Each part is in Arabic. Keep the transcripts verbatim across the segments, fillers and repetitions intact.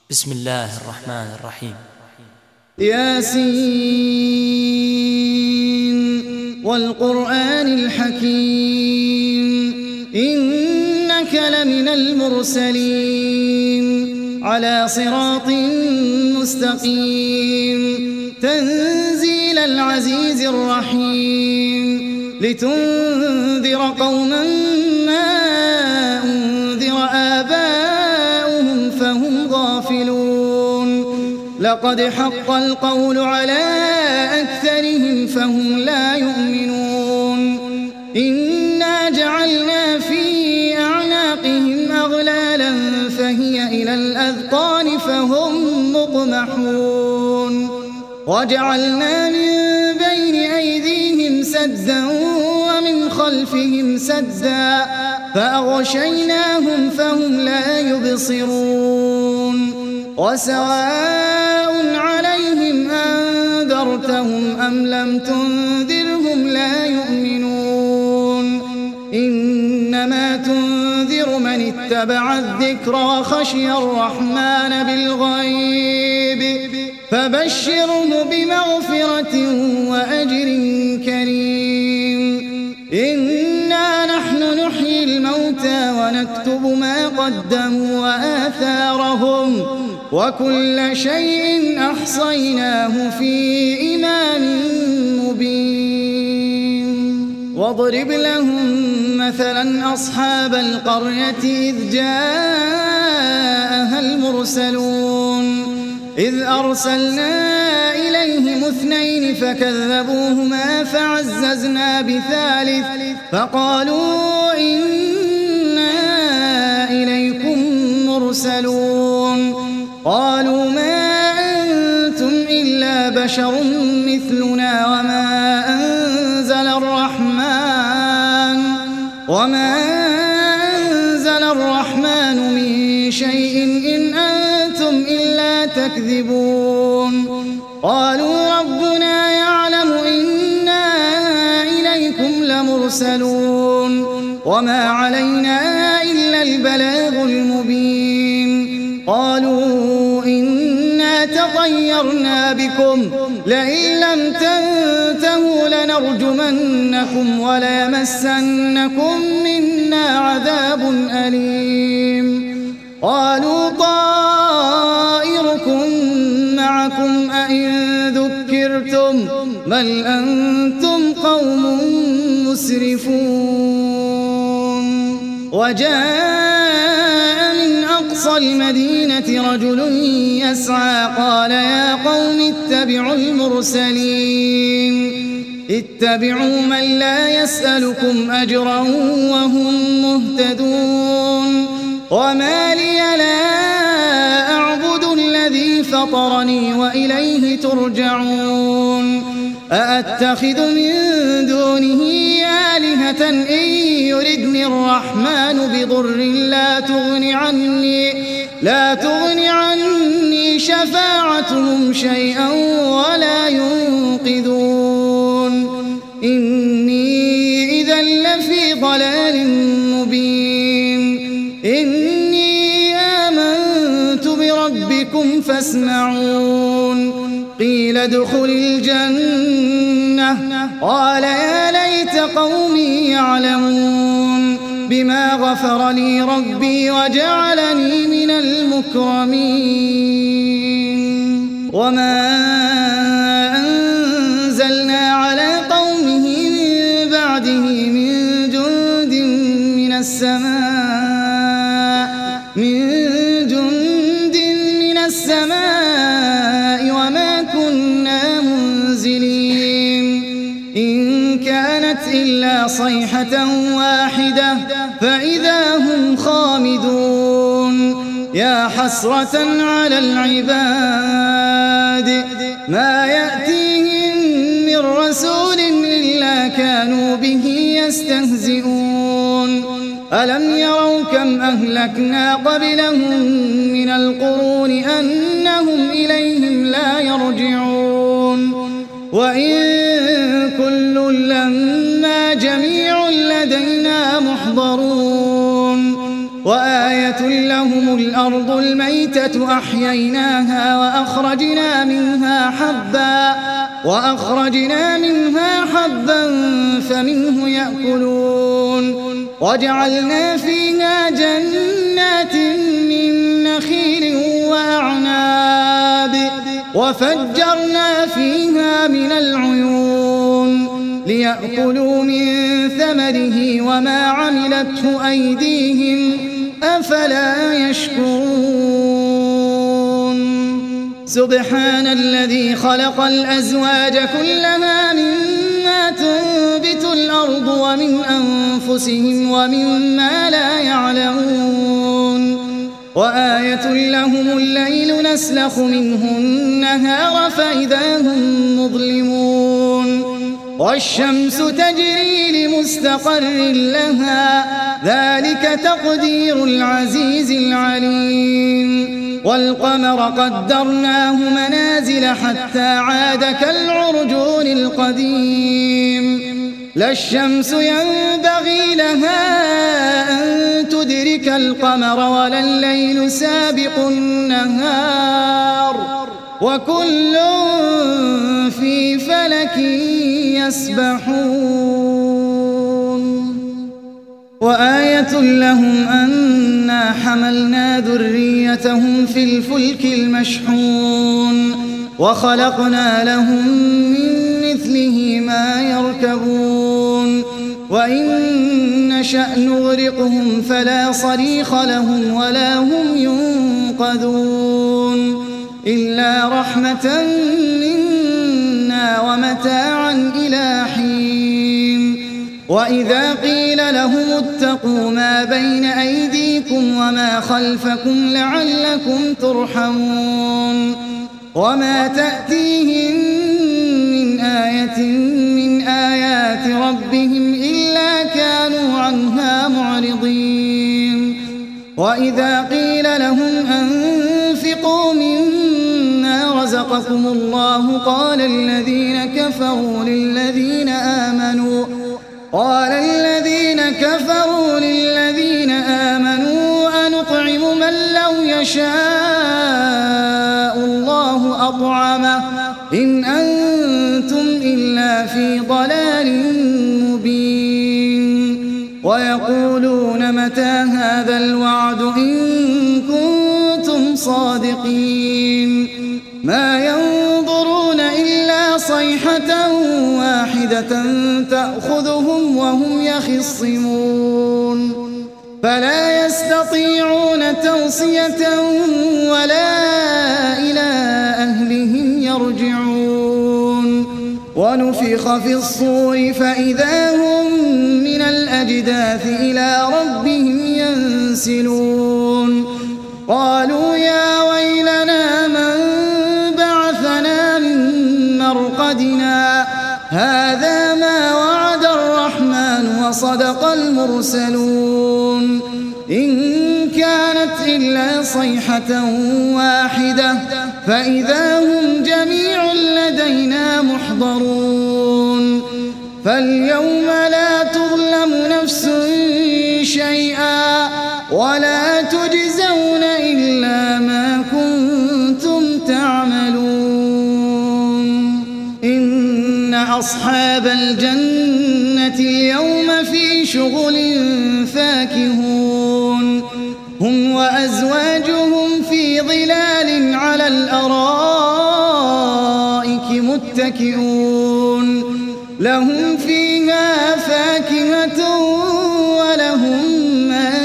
بسم الله الرحمن الرحيم. ياسين والقرآن الحكيم إنك لمن المرسلين على صراط مستقيم تنزيل العزيز الرحيم لتنذر قوما ما أنذر آباؤهم فهم غافلون لقد حق القول على أكثرهم فهم لا يؤمنون إنا جعلنا في أعناقهم أغلالا فهي إلى الأذقان فهم مقمحون وجعلنا من بين أيديهم سدا ومن خلفهم سدا فأغشيناهم فهم لا يبصرون وسواء عليهم أنذرتهم أم لم تنذرهم لا يؤمنون إنما تنذر من اتبع الذكر وخشي الرحمن بالغيب فبشره بمغفرة وأجر كريم إنا نحن نحيي الموتى ونكتب ما قدموا وآثارهم وكل شيء أحصيناه في إمام مبين واضرب لهم مثلا أصحاب القرية إذ جاءها المرسلون إذ أرسلنا إليهم اثنين فكذبوهما فعززنا بثالث فقالوا إنا إليكم مرسلون قالوا ما أنتم إلا بشر مثلنا وما أنزل الرحمن وما أنزل الرحمن من شيء إن أنتم إلا تكذبون قالوا ربنا يعلم إنا إليكم لمرسلون وما علينا إلا البلاغ المبين قالوا إنا تطيرنا بكم لئن لم تنتهوا لنرجمنكم وليمسنكم منا عذاب أليم قالوا طائركم معكم أئن ذكرتم بل أنتم قوم مسرفون وجاء من أقصى المدينة رجل يسعى قال يا قوم اتبعوا المرسلين اتبعوا من لا يسألكم أجرا وهم مهتدون وما لي لا أعبد الذي فطرني وإليه ترجعون أأتخذ من دونه آلهة إن يردني الرحمن بضر لا تغن عني لا تغن عني شفاعتهم شيئا ولا ينقذون إني إذا لفي ضلال مبين إني آمنت بربكم فاسمعون قيل ادخل الجنة قال يا ليت قومي يعلمون بما غفر لي ربي وجعلني من المكرمين وما أنزلنا على قومه من بعده من جند من السماء من جند من السماء وما كنا منزلين إن كانت إلا صيحة واحدة فإذا هم خامدون يا حسرة على العباد ما يأتيهم من رسول إلا كانوا به يستهزئون ألم يروا كم أهلكنا قبلهم من القرون أنهم إليهم لا يرجعون وإن كل لما جميع لدينا محضرون وآية لهم الأرض الميتة أحييناها وأخرجنا منها حبا وأخرجنا منها حبا فمنه يأكلون وجعلنا فيها جنات من نخيل وأعناب وفجرنا فيها من العيون ليأكلوا من ثمره وما عملته أيديهم أفلا يشكرون سبحان الذي خلق الأزواج كلها مما تنبت الأرض ومن أنفسهم ومما لا يعلمون وآية لهم الليل نسلخ منه النهار فإذا هم مظلمون والشمس تجري لمستقر لها ذلك تقدير العزيز العليم والقمر قدرناه منازل حتى عاد كالعرجون القديم لا الشمس ينبغي لها أن تدرك القمر ولا الليل سابق النهار وكل في فلك يسبحون وآية لهم أنا حملنا ذريتهم في الفلك المشحون وخلقنا لهم من مثله ما يركبون وإن نشأ نغرقهم فلا صريخ لهم ولا هم ينقذون إلا رحمة منا ومتاعا إلى حين وإذا قيل لهم اتقوا ما بين أيديكم وما خلفكم لعلكم ترحمون وما تأتيهم من آية من آيات ربهم إلا كانوا عنها معرضين وإذا قيل لهم أنفقوا مما رزقكم الله قال الذين كفروا للذين آمنوا قال الذين كفروا للذين آمنوا أنطعم من لو يشاء الله أطعمه إن أنتم إلا في ضلال مبين ويقولون متى هذا الوعد إن كنتم صادقين ما ينظرون إلا صيحة واحدة تأخذهم وهم يخصمون فلا يستطيعون توصية ولا إلى أهلهم يرجعون ونفخ في الصور فإذا هم من الأجداث إلى ربهم ينسلون قالوا يا ويلنا من بعثنا من مرقدنا هذا ما وعد الرحمن وصدق المرسلون إن كانت إلا صيحة واحدة فإذا هم جميع لدينا محضرون فاليوم لا تظلم نفس شيئا ولا تجزون إلا ما كنتم تعملون إن أصحاب الجنة اليوم في شغل فاكهون هم وأزواجهم في ظلال على الأرائك متكئون لهم فيها فاكهة ولهم ما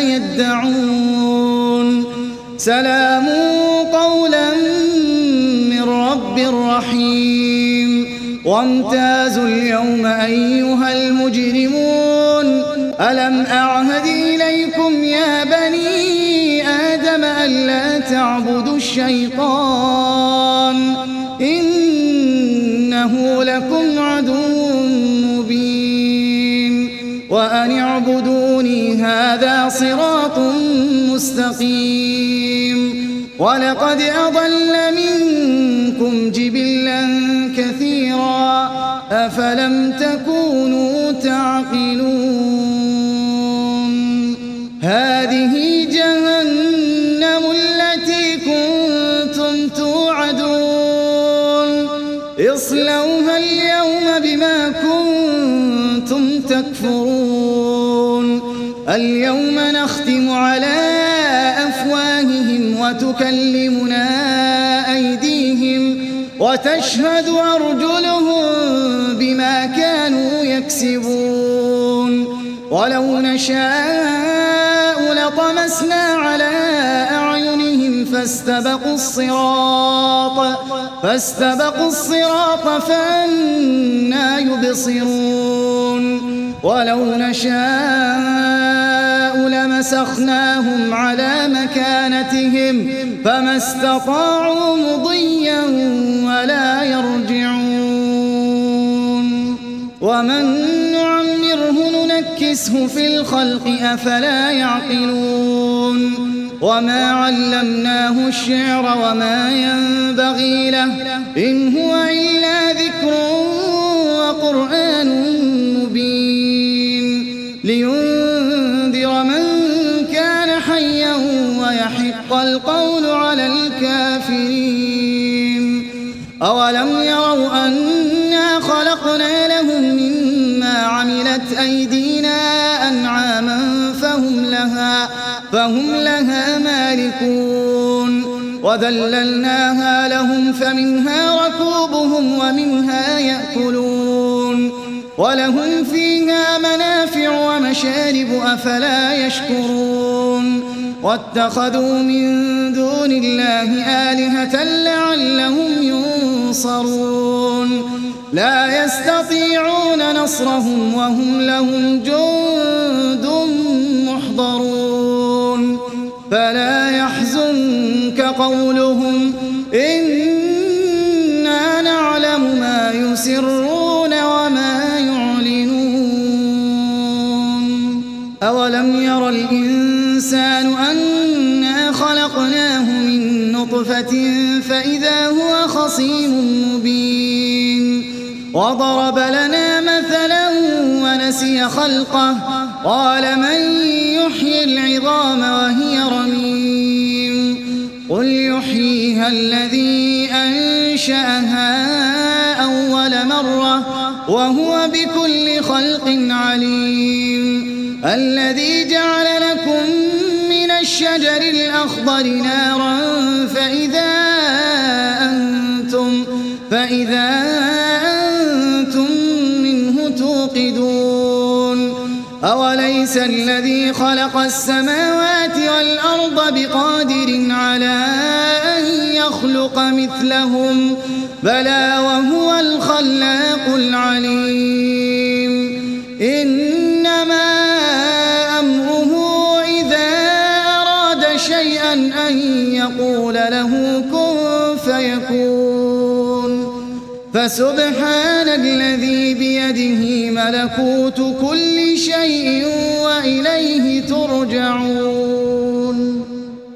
يدعون سلام قولا من رب رحيم وامتازوا اليوم أيها المجرمون ألم أعهد إليكم يا بني آدم ألا تعبدوا الشيطان إنه لكم عدو مبين وأن اعبدوني هذا صراط مستقيم ولقد أضل منكم جبلا كثيرا أفلم تكونوا تعقلون هذه اصلوها اليوم بما كنتم تكفرون اليوم نختم على أفواههم وتكلمنا أيديهم وتشهد أرجلهم بما كانوا يكسبون ولو نشاء لطمسنا على أعينهم فاستبقوا الصراط فاستبقوا الصراط فأنى يبصرون ولو نشاء لمسخناهم على مكانتهم فما استطاعوا مضيا ولا يرجعون ومن نعمره ننكسه في الخلق أفلا يعقلون وما علمناه الشعر وما ينبغي له إن هو إلا ذكر وقرآن مبين لينذر من كان حيا ويحق القول على الكافرين أولم يروا أنا خلقنا لهم مما عملت أيدينا أنعاما فهم لها فهم لها مالكون وذللناها لهم فمنها ركوبهم ومنها يأكلون ولهم فيها منافع ومشارب أفلا يشكرون واتخذوا من دون الله آلهة لعلهم ينصرون لا يستطيعون نصرهم وهم لهم جند محضرون فلا يحزنك قولهم إنا نعلم ما يسرون وما يعلنون أولم ير الإنسان أنا خلقناه من نطفة فإذا هو خصيم مبين وضرب لنا مثلا ونسي خلقه قال من يحيي العظام وهي رميم قل يحييها الذي أنشأها أول مرة وهو بكل خلق عليم الذي جعل لكم من الشجر الأخضر نارا فإذا أنتم فإذا أنتم منه توقدون أوليس الذي خلق السماوات والأرض بقادر على أن يخلق مثلهم بلى وهو الخلاق العليم إنما أمره إذا أراد شيئا أن يقول له كن فيكون فسبحان الذي بيده ملكوت كل شيء وإليه ترجعون